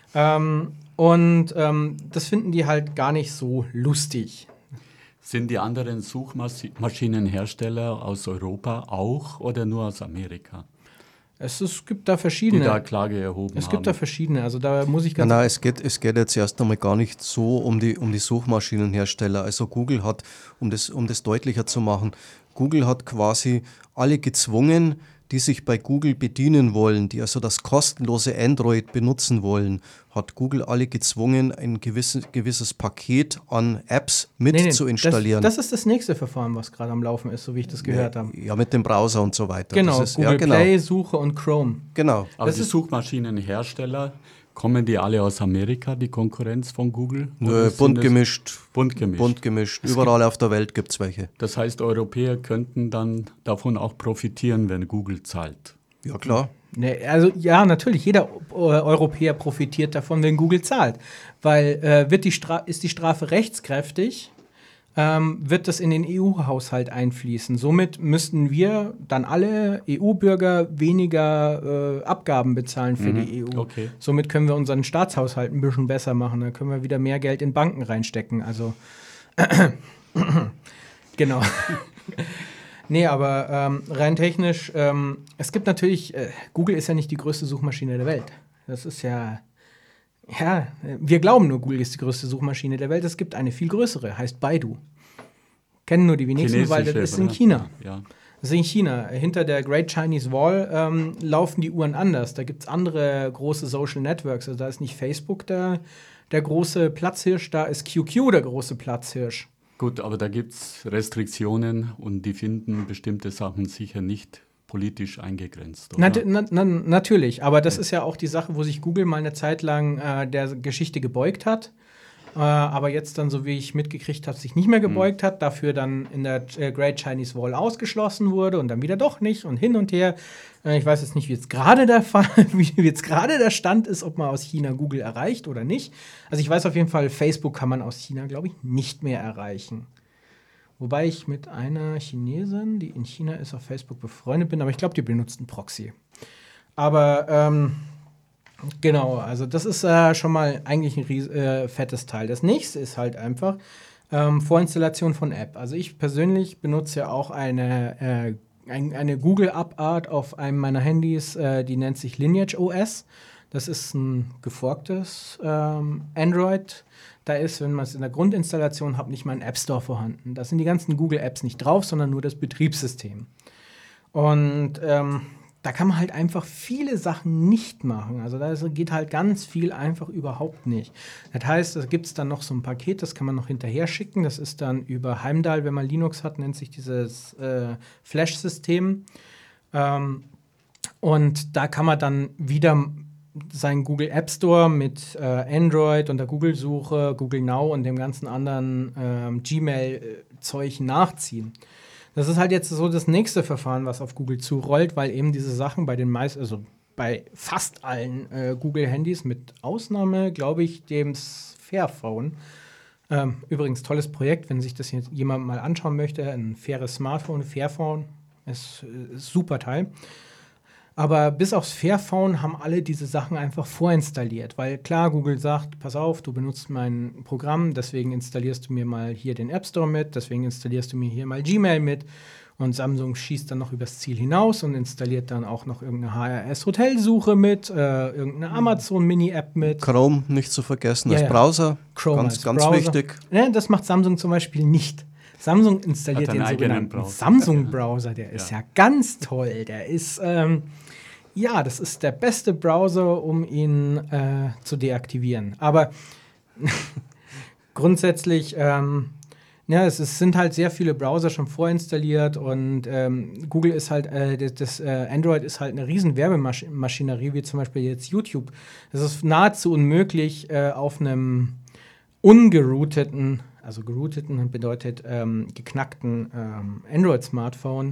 Das finden die halt gar nicht so lustig. Sind die anderen Suchmaschinenhersteller aus Europa auch oder nur aus Amerika? Es gibt da verschiedene. Die da Klage erhoben haben. Es gibt da verschiedene. Also da muss ich Nein, es geht jetzt erst einmal gar nicht so um die Suchmaschinenhersteller. Also Google hat, um das deutlicher zu machen, Google hat quasi alle gezwungen, die sich bei Google bedienen wollen, die also das kostenlose Android benutzen wollen, hat Google alle gezwungen, ein gewisses Paket an Apps zu installieren. Das ist das nächste Verfahren, was gerade am Laufen ist, so wie ich das gehört habe. Ja, mit dem Browser und so weiter. Genau, das ist, Google Play, Suche und Chrome. Genau. Aber die Suchmaschinenhersteller, kommen die alle aus Amerika, die Konkurrenz von Google? Bunt gemischt. Bunt gemischt. Überall auf der Welt gibt es welche. Das heißt, Europäer könnten dann davon auch profitieren, wenn Google zahlt. Ja, klar. Also ja, natürlich, jeder Europäer profitiert davon, wenn Google zahlt. Weil ist die Strafe rechtskräftig, wird das in den EU-Haushalt einfließen. Somit müssten wir dann alle EU-Bürger weniger Abgaben bezahlen für die EU. Okay. Somit können wir unseren Staatshaushalt ein bisschen besser machen. Dann können wir wieder mehr Geld in Banken reinstecken. Also genau. Nee, aber rein technisch, es gibt natürlich, Google ist ja nicht die größte Suchmaschine der Welt. Das ist ja Ja, wir glauben nur, Google ist die größte Suchmaschine der Welt. Es gibt eine viel größere, heißt Baidu. Kennen nur die wenigsten, weil das ist in China. Ja. Das ist in China. Hinter der Great Chinese Wall laufen die Uhren anders. Da gibt es andere große Social Networks. Also da ist nicht Facebook der große Platzhirsch, da ist QQ der große Platzhirsch. Gut, aber da gibt es Restriktionen und die finden bestimmte Sachen sicher nicht politisch eingegrenzt. Oder? Natürlich, aber das ist ja auch die Sache, wo sich Google mal eine Zeit lang der Geschichte gebeugt hat. Aber jetzt dann, so wie ich mitgekriegt habe, sich nicht mehr gebeugt hat, dafür dann in der Great Chinese Wall ausgeschlossen wurde und dann wieder doch nicht und hin und her. Ich weiß jetzt nicht, wie jetzt gerade der Stand ist, ob man aus China Google erreicht oder nicht. Also ich weiß auf jeden Fall, Facebook kann man aus China, glaube ich, nicht mehr erreichen. Wobei ich mit einer Chinesin, die in China ist, auf Facebook befreundet bin, aber ich glaube, die benutzt einen Proxy. Aber genau, also das ist schon mal eigentlich ein fettes Teil. Das nächste ist halt einfach Vorinstallation von App. Also ich persönlich benutze ja auch eine Google-Abart auf einem meiner Handys, die nennt sich Lineage OS. Das ist ein geforktes Android. Da ist, wenn man es in der Grundinstallation hat, nicht mal ein App Store vorhanden. Da sind die ganzen Google-Apps nicht drauf, sondern nur das Betriebssystem. Und da kann man halt einfach viele Sachen nicht machen. Also da geht halt ganz viel einfach überhaupt nicht. Das heißt, da gibt es dann noch so ein Paket, das kann man noch hinterher schicken. Das ist dann über Heimdall, wenn man Linux hat, nennt sich dieses Flash-System. Und da kann man dann wieder seinen Google App Store mit Android und der Google-Suche, Google Now und dem ganzen anderen Gmail-Zeug nachziehen. Das ist halt jetzt so das nächste Verfahren, was auf Google zurollt, weil eben diese Sachen bei fast allen Google-Handys, mit Ausnahme, glaube ich, dem Fairphone. Übrigens, tolles Projekt, wenn sich das jetzt jemand mal anschauen möchte. Ein faires Smartphone, Fairphone, ist ein super Teil. Aber bis aufs Fairphone haben alle diese Sachen einfach vorinstalliert. Weil klar, Google sagt, pass auf, du benutzt mein Programm, deswegen installierst du mir mal hier den App Store mit, deswegen installierst du mir hier mal Gmail mit. Und Samsung schießt dann noch übers Ziel hinaus und installiert dann auch noch irgendeine HRS-Hotelsuche mit, irgendeine Amazon-Mini-App mit. Chrome nicht zu vergessen als Browser, Chrome ganz Browser. Wichtig. Ja, das macht Samsung zum Beispiel nicht. Samsung installiert den sogenannten Samsung-Browser, der ist ja ganz toll. Der ist, das ist der beste Browser, um ihn zu deaktivieren. Aber grundsätzlich, es sind halt sehr viele Browser schon vorinstalliert und Google ist halt, Android ist halt eine riesen Werbemaschinerie, wie zum Beispiel jetzt YouTube. Es ist nahezu unmöglich, auf einem ungerouteten, also gerouteten bedeutet geknackten Android-Smartphone,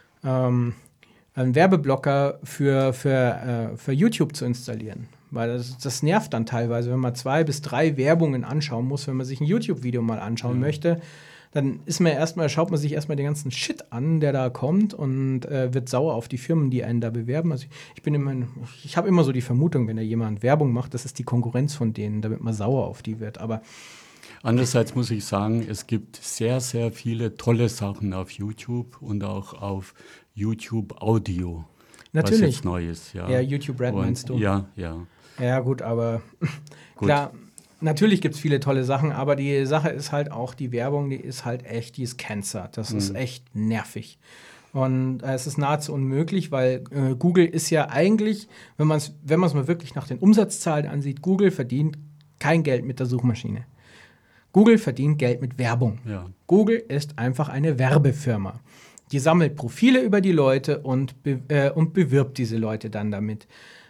einen Werbeblocker für YouTube zu installieren. Weil das nervt dann teilweise, wenn man 2 bis 3 Werbungen anschauen muss, wenn man sich ein YouTube-Video mal anschauen möchte. Dann schaut man sich erstmal den ganzen Shit an, der da kommt und wird sauer auf die Firmen, die einen da bewerben. Also ich habe immer so die Vermutung, wenn da jemand Werbung macht, das ist die Konkurrenz von denen, damit man sauer auf die wird. Aber andererseits muss ich sagen, es gibt sehr, sehr viele tolle Sachen auf YouTube und auch auf YouTube Audio. Natürlich. Was jetzt neu ist. Ja, YouTube Red meinst du? Ja. Ja, gut, aber klar, natürlich gibt es viele tolle Sachen, aber die Sache ist halt auch, die Werbung, die ist halt echt, die ist Cancer. Das ist echt nervig. Und es ist nahezu unmöglich, weil Google ist ja eigentlich, wenn man es mal wirklich nach den Umsatzzahlen ansieht, Google verdient kein Geld mit der Suchmaschine. Google verdient Geld mit Werbung. Ja. Google ist einfach eine Werbefirma. Die sammelt Profile über die Leute und bewirbt diese Leute dann damit.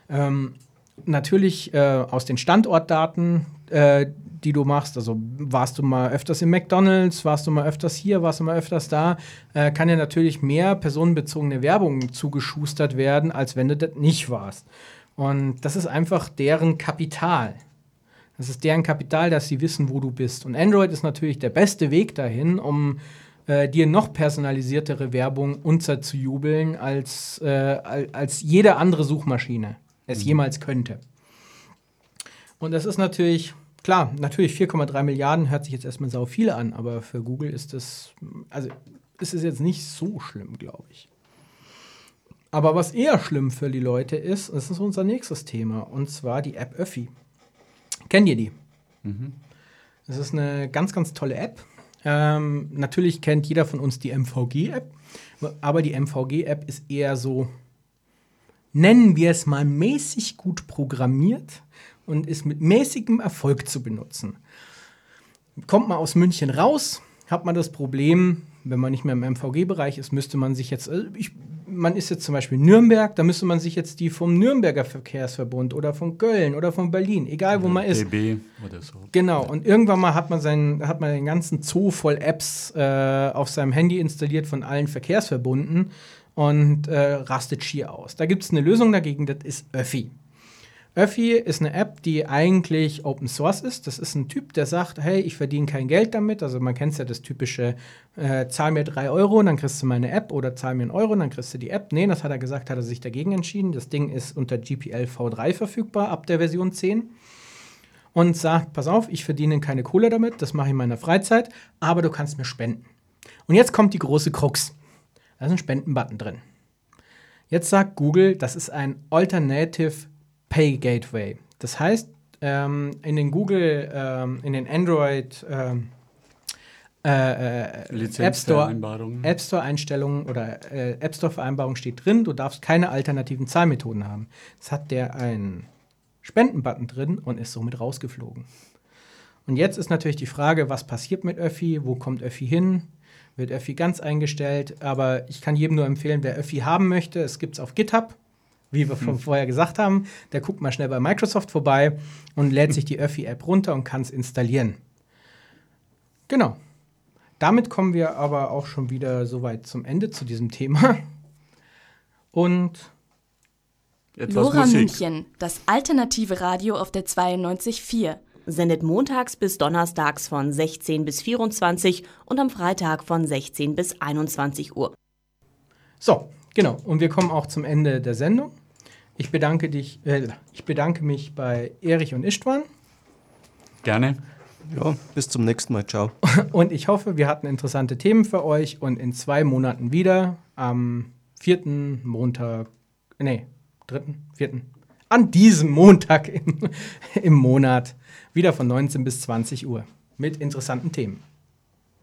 Natürlich aus den Standortdaten, die du machst, also warst du mal öfters im McDonald's, warst du mal öfters hier, warst du mal öfters da, kann ja natürlich mehr personenbezogene Werbung zugeschustert werden, als wenn du das nicht warst. Und das ist einfach deren Kapital. Das ist deren Kapital, dass sie wissen, wo du bist. Und Android ist natürlich der beste Weg dahin, um dir noch personalisiertere Werbung unterzujubeln, als jede andere Suchmaschine es jemals könnte. Und das ist natürlich, klar, natürlich 4,3 Milliarden hört sich jetzt erstmal sau viel an, aber für Google ist es jetzt nicht so schlimm, glaube ich. Aber was eher schlimm für die Leute ist, das ist unser nächstes Thema, und zwar die App Öffi. Kennt ihr die? Das ist eine ganz, ganz tolle App. Natürlich kennt jeder von uns die MVG-App, aber die MVG-App ist eher so, nennen wir es mal, mäßig gut programmiert und ist mit mäßigem Erfolg zu benutzen. Kommt man aus München raus, hat man das Problem, wenn man nicht mehr im MVG-Bereich ist, müsste man sich jetzt, man ist jetzt zum Beispiel Nürnberg, da müsste man sich jetzt die vom Nürnberger Verkehrsverbund oder von Köln oder von Berlin, egal wo man ist. DB oder so. Genau, und irgendwann mal hat man den ganzen Zoo voll Apps auf seinem Handy installiert von allen Verkehrsverbunden und rastet schier aus. Da gibt es eine Lösung dagegen, das ist Öffi. Öffi ist eine App, die eigentlich Open Source ist. Das ist ein Typ, der sagt, hey, ich verdiene kein Geld damit. Also man kennt ja das typische, zahl mir 3 Euro, dann kriegst du meine App, oder zahl mir 1 Euro, dann kriegst du die App. Nee, das hat er gesagt, hat er sich dagegen entschieden. Das Ding ist unter GPL v3 verfügbar, ab der Version 10. Und sagt, pass auf, ich verdiene keine Kohle damit, das mache ich in meiner Freizeit, aber du kannst mir spenden. Und jetzt kommt die große Krux. Da ist ein Spendenbutton drin. Jetzt sagt Google, das ist ein Alternative Pay Gateway. Das heißt, in den Google, in den Android App Store Einstellungen oder App Store Vereinbarungen steht drin, du darfst keine alternativen Zahlmethoden haben. Jetzt hat der einen Spendenbutton drin und ist somit rausgeflogen. Und jetzt ist natürlich die Frage, was passiert mit Öffi? Wo kommt Öffi hin? Wird Öffi ganz eingestellt? Aber ich kann jedem nur empfehlen, wer Öffi haben möchte, es gibt es auf GitHub. Wie wir vorher gesagt haben, der guckt mal schnell bei Microsoft vorbei und lädt sich die Öffi-App runter und kann es installieren. Genau. Damit kommen wir aber auch schon wieder soweit zum Ende zu diesem Thema. Und Lora München, das alternative Radio auf der 92.4. Sendet montags bis donnerstags von 16 bis 24 und am Freitag von 16 bis 21 Uhr. So, genau. Und wir kommen auch zum Ende der Sendung. Ich bedanke mich bei Erich und Istvan. Gerne. Ja, bis zum nächsten Mal. Ciao. Und ich hoffe, wir hatten interessante Themen für euch und in 2 Monaten wieder am 4. Montag, 3., 4. An diesem Montag im Monat wieder von 19 bis 20 Uhr mit interessanten Themen.